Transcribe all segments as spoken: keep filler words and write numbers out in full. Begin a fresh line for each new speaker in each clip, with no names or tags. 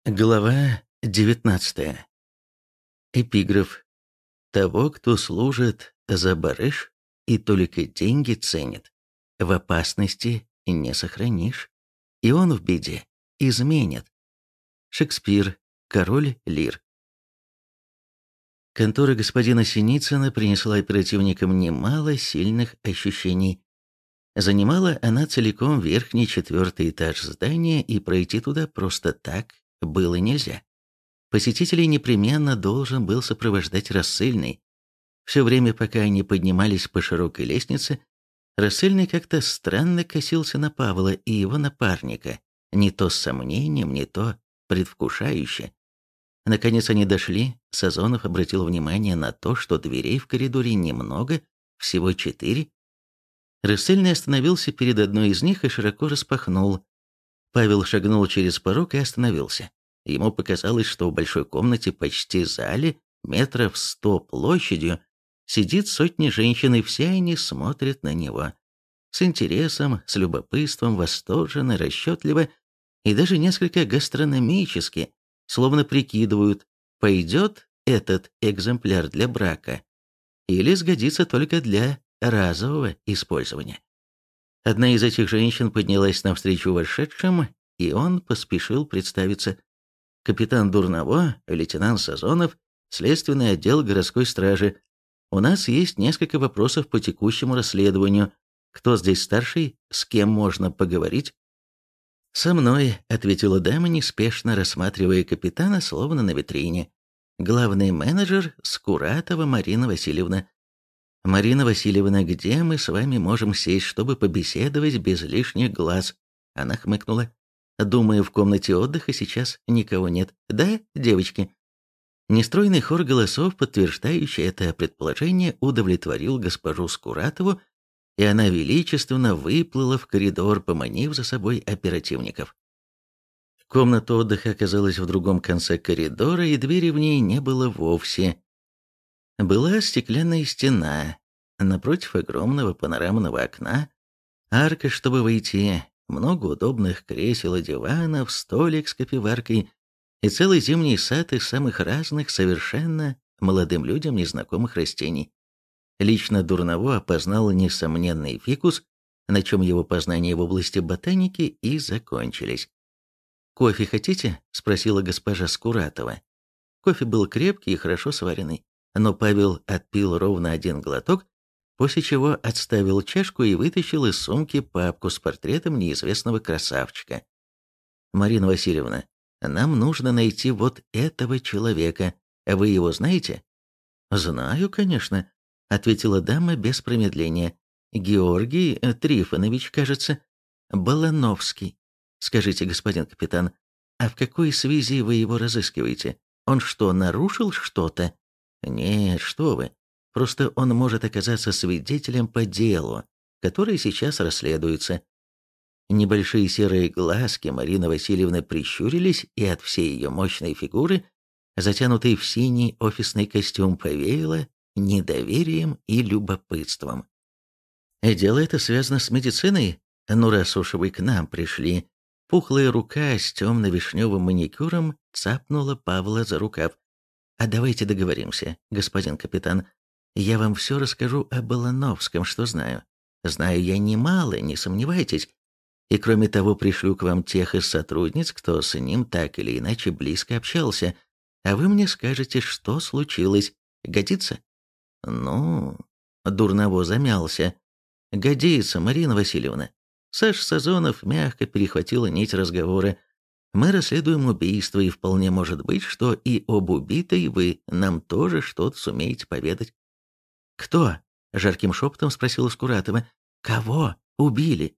Глава девятнадцатая. Эпиграф. Того, кто служит за барыш и только деньги ценит, в опасности не сохранишь, и он в беде изменит. Шекспир. Король Лир. Контора господина Синицына принесла оперативникам немало сильных ощущений. Занимала она целиком верхний четвертый этаж здания, и пройти туда просто так было нельзя. Посетителей непременно должен был сопровождать рассыльный. Все время, пока они поднимались по широкой лестнице, рассыльный как-то странно косился на Павла и его напарника, не то с сомнением, не то предвкушающе. Наконец они дошли, Сазонов обратил внимание на то, что дверей в коридоре немного, всего четыре. Рассыльный остановился перед одной из них и широко распахнул. Павел шагнул через порог и остановился. Ему показалось, что в большой комнате, почти зале, метров сто площадью, сидит сотни женщин, и все они смотрят на него. С интересом, с любопытством, восторженно, расчетливо и даже несколько гастрономически, словно прикидывают, пойдет этот экземпляр для брака или сгодится только для разового использования. Одна из этих женщин поднялась навстречу вошедшим, и он поспешил представиться. Капитан Дурново, лейтенант Сазонов, следственный отдел городской стражи. У нас есть несколько вопросов по текущему расследованию. Кто здесь старший? С кем можно поговорить? «Со мной», — ответила дама, неспешно рассматривая капитана, словно на витрине. «Главный менеджер Скуратова Марина Васильевна». «Марина Васильевна, где мы с вами можем сесть, чтобы побеседовать без лишних глаз?» Она хмыкнула. «Думаю, в комнате отдыха сейчас никого нет. Да, девочки?» Нестройный хор голосов, подтверждающий это предположение, удовлетворил госпожу Скуратову, и она величественно выплыла в коридор, поманив за собой оперативников. Комната отдыха оказалась в другом конце коридора, и двери в ней не было вовсе. Была стеклянная стена, напротив огромного панорамного окна, арка, чтобы войти, много удобных кресел и диванов, столик с кофеваркой и целый зимний сад из самых разных, совершенно молодым людям незнакомых растений. Лично Дурново опознал несомненный фикус, на чем его познания в области ботаники и закончились. «Кофе хотите?» – спросила госпожа Скуратова. Кофе был крепкий и хорошо сваренный, но Павел отпил ровно один глоток, после чего отставил чашку и вытащил из сумки папку с портретом неизвестного красавчика. «Марина Васильевна, нам нужно найти вот этого человека. Вы его знаете?» «Знаю, конечно», — ответила дама без промедления. «Георгий Трифонович, кажется, Балановский. Скажите, господин капитан, а в какой связи вы его разыскиваете? Он что, нарушил что-то?» «Нет, что вы. Просто он может оказаться свидетелем по делу, которое сейчас расследуется». Небольшие серые глазки Марины Васильевны прищурились, и от всей ее мощной фигуры, затянутой в синий офисный костюм, повеяло недоверием и любопытством. «Дело это связано с медициной? Ну, раз уж вы к нам пришли». Пухлая рука с темно-вишневым маникюром цапнула Павла за рукав. «А давайте договоримся, господин капитан. Я вам все расскажу о Балановском, что знаю. Знаю я немало, не сомневайтесь. И кроме того, пришлю к вам тех из сотрудниц, кто с ним так или иначе близко общался. А вы мне скажете, что случилось. Годится?» «Ну...» — Дурново замялся. «Годится, Марина Васильевна». Саш Сазонов мягко перехватила нить разговора. «Мы расследуем убийство, и вполне может быть, что и об убитой вы нам тоже что-то сумеете поведать». «Кто?» — жарким шепотом спросила Скуратова. «Кого убили?»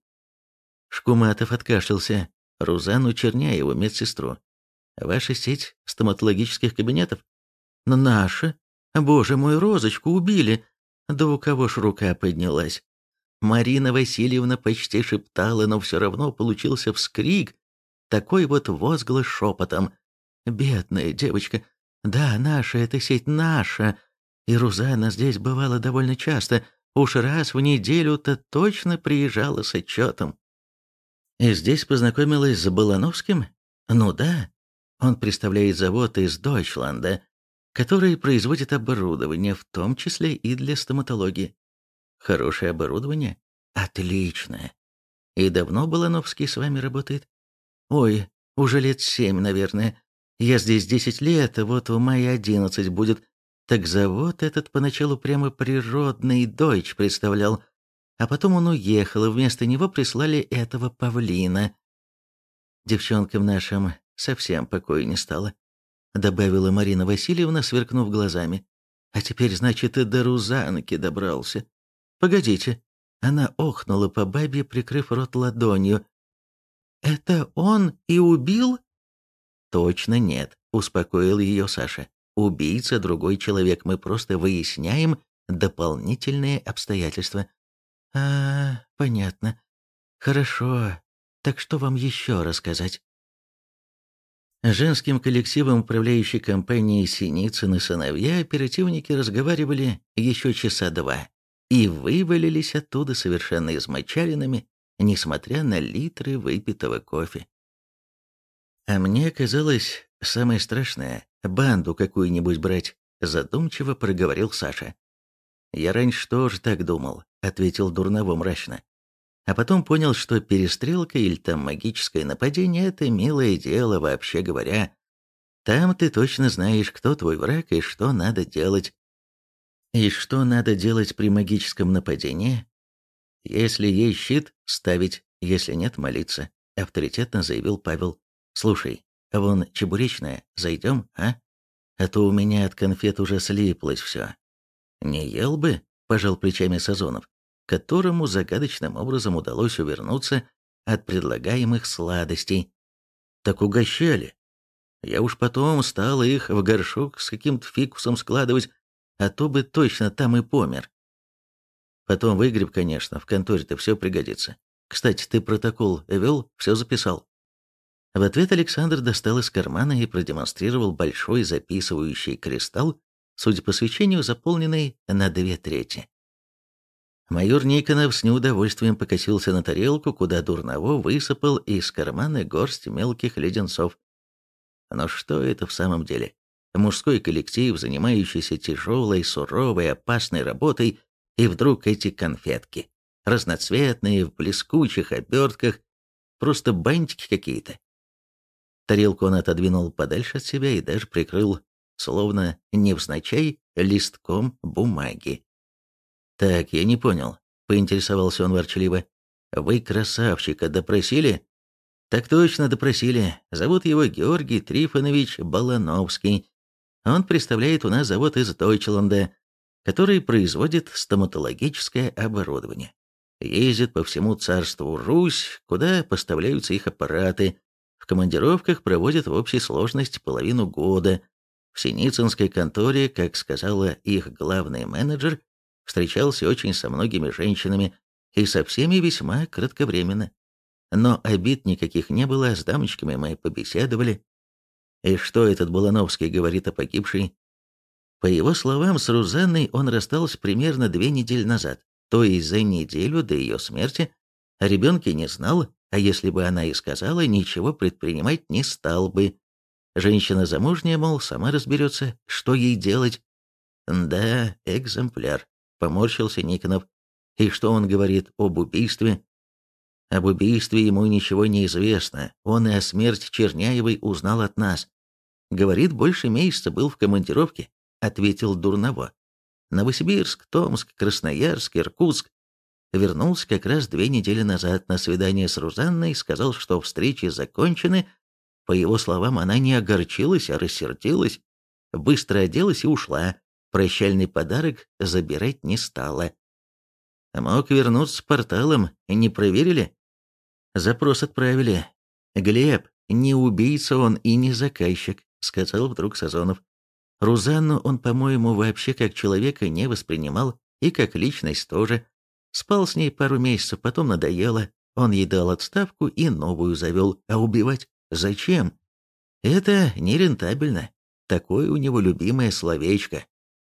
Шкуматов откашлялся. «Рузану Черняеву, медсестру. Ваша сеть стоматологических кабинетов?» «Но наша. Боже мой, Розочку убили!» Да у кого ж рука поднялась? Марина Васильевна почти шептала, но все равно получился вскрик, такой вот возглас шепотом. «Бедная девочка! Да, наша, эта сеть наша! И Рузана здесь бывала довольно часто, уж раз в неделю-то точно приезжала с отчетом». «И здесь познакомилась с Балановским?» «Ну да». Он представляет завод из Дойчланда, который производит оборудование, в том числе и для стоматологии. Хорошее оборудование? Отлично. И давно Балановский с вами работает? Ой, уже лет семь, наверное. Я здесь десять лет, а вот в мае одиннадцать будет. Так завод этот поначалу прямо природный дойч представлял. А потом он уехал, и вместо него прислали этого павлина. Девчонкам нашим совсем покоя не стало, добавила Марина Васильевна, сверкнув глазами. А теперь, значит, и до Рузанки добрался. Погодите. Она охнула по бабе, прикрыв рот ладонью. «Это он и убил?» «Точно нет», — успокоил ее Саша. «Убийца — другой человек, мы просто выясняем дополнительные обстоятельства». «А, понятно. Хорошо. Так что вам еще рассказать?» Женским коллективом управляющей компанией «Синицын и сыновья» оперативники разговаривали еще часа два и вывалились оттуда совершенно измочаленными, несмотря на литры выпитого кофе. «А мне казалось, самое страшное — банду какую-нибудь брать», — задумчиво проговорил Саша. «Я раньше тоже так думал», — ответил Дурново мрачно. А потом понял, что перестрелка или там магическое нападение — это милое дело, вообще говоря. Там ты точно знаешь, кто твой враг и что надо делать. И что надо делать при магическом нападении? Если есть щит, ставить, если нет, молиться, авторитетно заявил Павел. Слушай, а вон чебуречная, зайдем, а? А то у меня от конфет уже слиплось все. Не ел бы, пожал плечами Сазонов, которому загадочным образом удалось увернуться от предлагаемых сладостей. Так угощали. Я уж потом стал их в горшок с каким-то фикусом складывать, а то бы точно там и помер. Потом выгреб, конечно, в конторе-то все пригодится. Кстати, ты протокол вел, все записал. В ответ Александр достал из кармана и продемонстрировал большой записывающий кристалл, судя по свечению, заполненный на две трети. Майор Никонов с неудовольствием покосился на тарелку, куда Дурново высыпал из кармана горсть мелких леденцов. Но что это в самом деле? Мужской коллектив, занимающийся тяжелой, суровой, опасной работой, и вдруг эти конфетки, разноцветные, в блескучих обертках, просто бантики какие-то. Тарелку он отодвинул подальше от себя и даже прикрыл, словно невзначай, листком бумаги. «Так, я не понял», — поинтересовался он ворчливо. «Вы красавчика допросили?» «Так точно допросили. Зовут его Георгий Трифонович Балановский. Он представляет у нас завод из Дойчланда, который производит стоматологическое оборудование. Ездит по всему царству Русь, куда поставляются их аппараты. В командировках проводит в общей сложности половину года. В синицынской конторе, как сказала их главный менеджер, встречался очень со многими женщинами и со всеми весьма кратковременно. Но обид никаких не было, с дамочками мы побеседовали. И что этот Балановский говорит о погибшей? По его словам, с Рузанной он расстался примерно две недели назад, то есть за неделю до ее смерти. О ребенке не знал, а если бы она и сказала, ничего предпринимать не стал бы. Женщина замужняя, мол, сама разберется, что ей делать. Да, экземпляр, поморщился Никонов. И что он говорит об убийстве? Об убийстве ему ничего не известно, он и о смерти Черняевой узнал от нас. Говорит, больше месяца был в командировке, ответил Дурново. Новосибирск, Томск, Красноярск, Иркутск. Вернулся как раз две недели назад на свидание с Рузанной, сказал, что встречи закончены. По его словам, она не огорчилась, а рассердилась. Быстро оделась и ушла. Прощальный подарок забирать не стала. Мог вернуться с порталом, не проверили? Запрос отправили. Глеб, не убийца он и не заказчик, сказал вдруг Сазонов. Рузанну он, по-моему, вообще как человека не воспринимал, и как личность тоже. Спал с ней пару месяцев, потом надоело. Он ей дал отставку и новую завел. А убивать зачем? Это нерентабельно. Такое у него любимое словечко.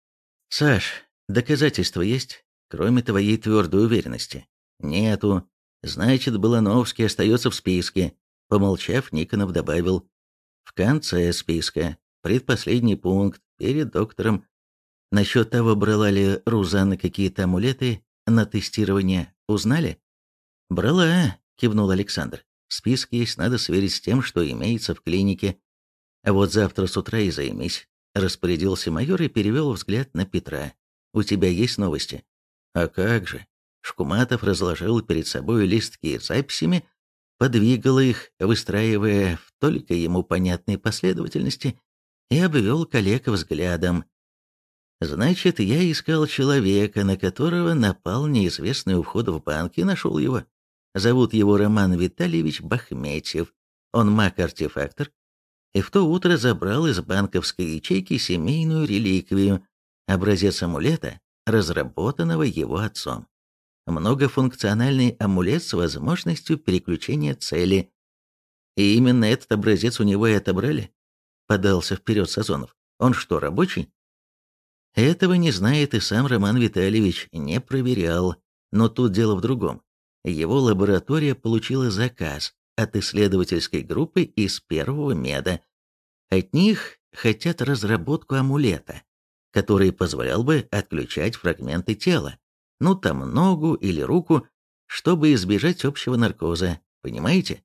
Саш, доказательства есть, кроме твоей твердой уверенности? Нету. Значит, Балановский остается в списке. Помолчав, Никонов добавил. В конце списка, предпоследний пункт, перед доктором. Насчет того, брала ли Рузанна какие-то амулеты на тестирование, узнали? «Брала», — кивнул Александр. «Список есть, надо сверить с тем, что имеется в клинике. А вот завтра с утра и займись», — распорядился майор и перевел взгляд на Петра. «У тебя есть новости?» «А как же?» Шкуматов разложил перед собой листки с записями, подвигал их, выстраивая в только ему понятной последовательности, и обвел коллег взглядом. «Значит, я искал человека, на которого напал неизвестный у входа в банк, и нашел его. Зовут его Роман Витальевич Бахметьев. Он маг-артефактор, и в то утро забрал из банковской ячейки семейную реликвию, образец амулета, разработанного его отцом. Многофункциональный амулет с возможностью переключения цели. И именно этот образец у него и отобрали?» Подался вперед Сазонов. «Он что, рабочий?» Этого не знает и сам Роман Витальевич, не проверял. Но тут дело в другом. Его лаборатория получила заказ от исследовательской группы из первого меда. От них хотят разработку амулета, который позволял бы отключать фрагменты тела, ну там ногу или руку, чтобы избежать общего наркоза, понимаете?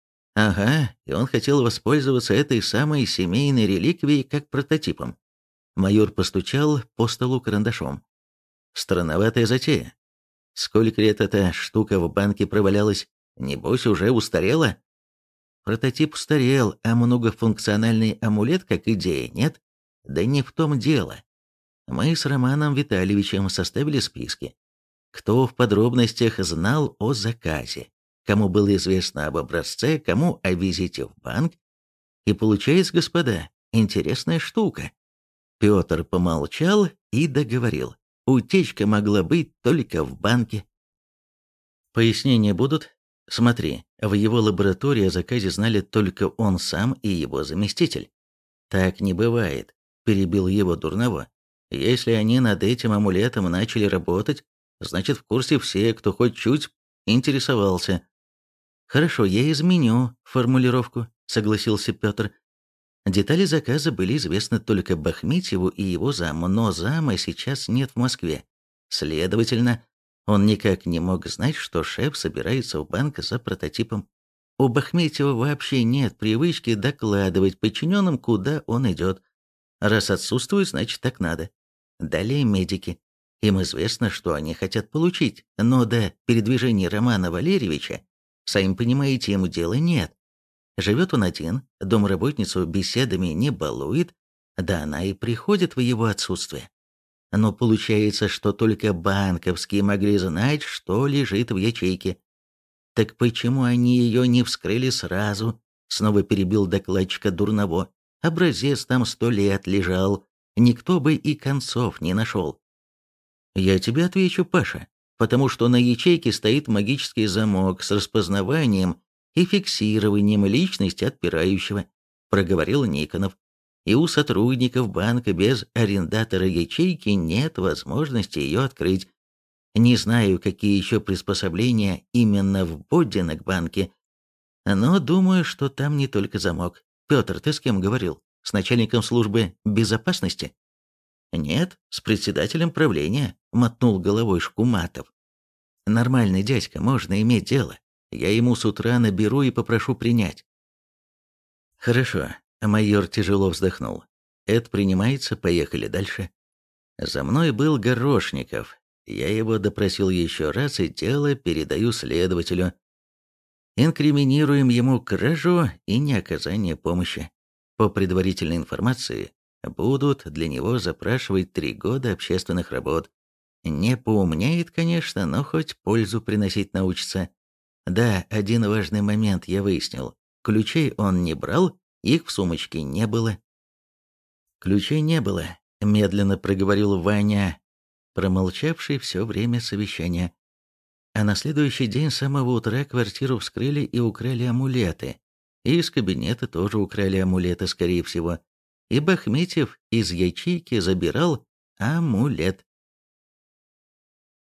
Ага, и он хотел воспользоваться этой самой семейной реликвией как прототипом. Майор постучал по столу карандашом. Странноватая затея. Сколько лет эта штука в банке провалялась? Небось, уже устарела? Прототип устарел, а многофункциональный амулет как идея нет? Да не в том дело. Мы с Романом Витальевичем составили списки. Кто в подробностях знал о заказе, кому было известно об образце, кому о визите в банк. И получается, господа, интересная штука. Петр помолчал и договорил. Утечка могла быть только в банке. Пояснения будут? Смотри, в его лаборатории о заказе знали только он сам и его заместитель. Так не бывает, перебил его Дурново. Если они над этим амулетом начали работать, значит, в курсе все, кто хоть чуть интересовался. Хорошо, я изменю формулировку, согласился Петр. Детали заказа были известны только Бахметьеву и его заму, но зама сейчас нет в Москве. Следовательно, он никак не мог знать, что шеф собирается в банк за прототипом. У Бахметьева вообще нет привычки докладывать подчиненным, куда он идет. Раз отсутствует, значит так надо. Далее медики. Им известно, что они хотят получить, но до передвижения Романа Валерьевича, сами понимаете, ему дела нет. Живет он один, домработницу беседами не балует, да она и приходит в его отсутствие. Но получается, что только банковские могли знать, что лежит в ячейке. Так почему они ее не вскрыли сразу? Снова перебил докладчика Дурново. Образец там сто лет лежал, никто бы и концов не нашел. Я тебе отвечу, Паша, потому что на ячейке стоит магический замок с распознаванием и фиксированием личности отпирающего, проговорил Никонов. И у сотрудников банка без арендатора ячейки нет возможности ее открыть. Не знаю, какие еще приспособления именно в Бодино к банке, но думаю, что там не только замок. Петр, ты с кем говорил? С начальником службы безопасности? Нет, с председателем правления, мотнул головой Шкуматов. Нормальный дядька, можно иметь дело. Я ему с утра наберу и попрошу принять. Хорошо, майор тяжело вздохнул. Это принимается, поехали дальше. За мной был Горошников. Я его допросил еще раз и дело передаю следователю. Инкриминируем ему кражу и неоказание помощи. По предварительной информации, будут для него запрашивать три года общественных работ. Не поумняет, конечно, но хоть пользу приносить научится. Да, один важный момент я выяснил. Ключей он не брал, их в сумочке не было. Ключей не было, медленно проговорил Ваня, промолчавший все время совещания. А на следующий день с самого утра квартиру вскрыли и украли амулеты. И из кабинета тоже украли амулеты, скорее всего. И Бахметьев из ячейки забирал амулет.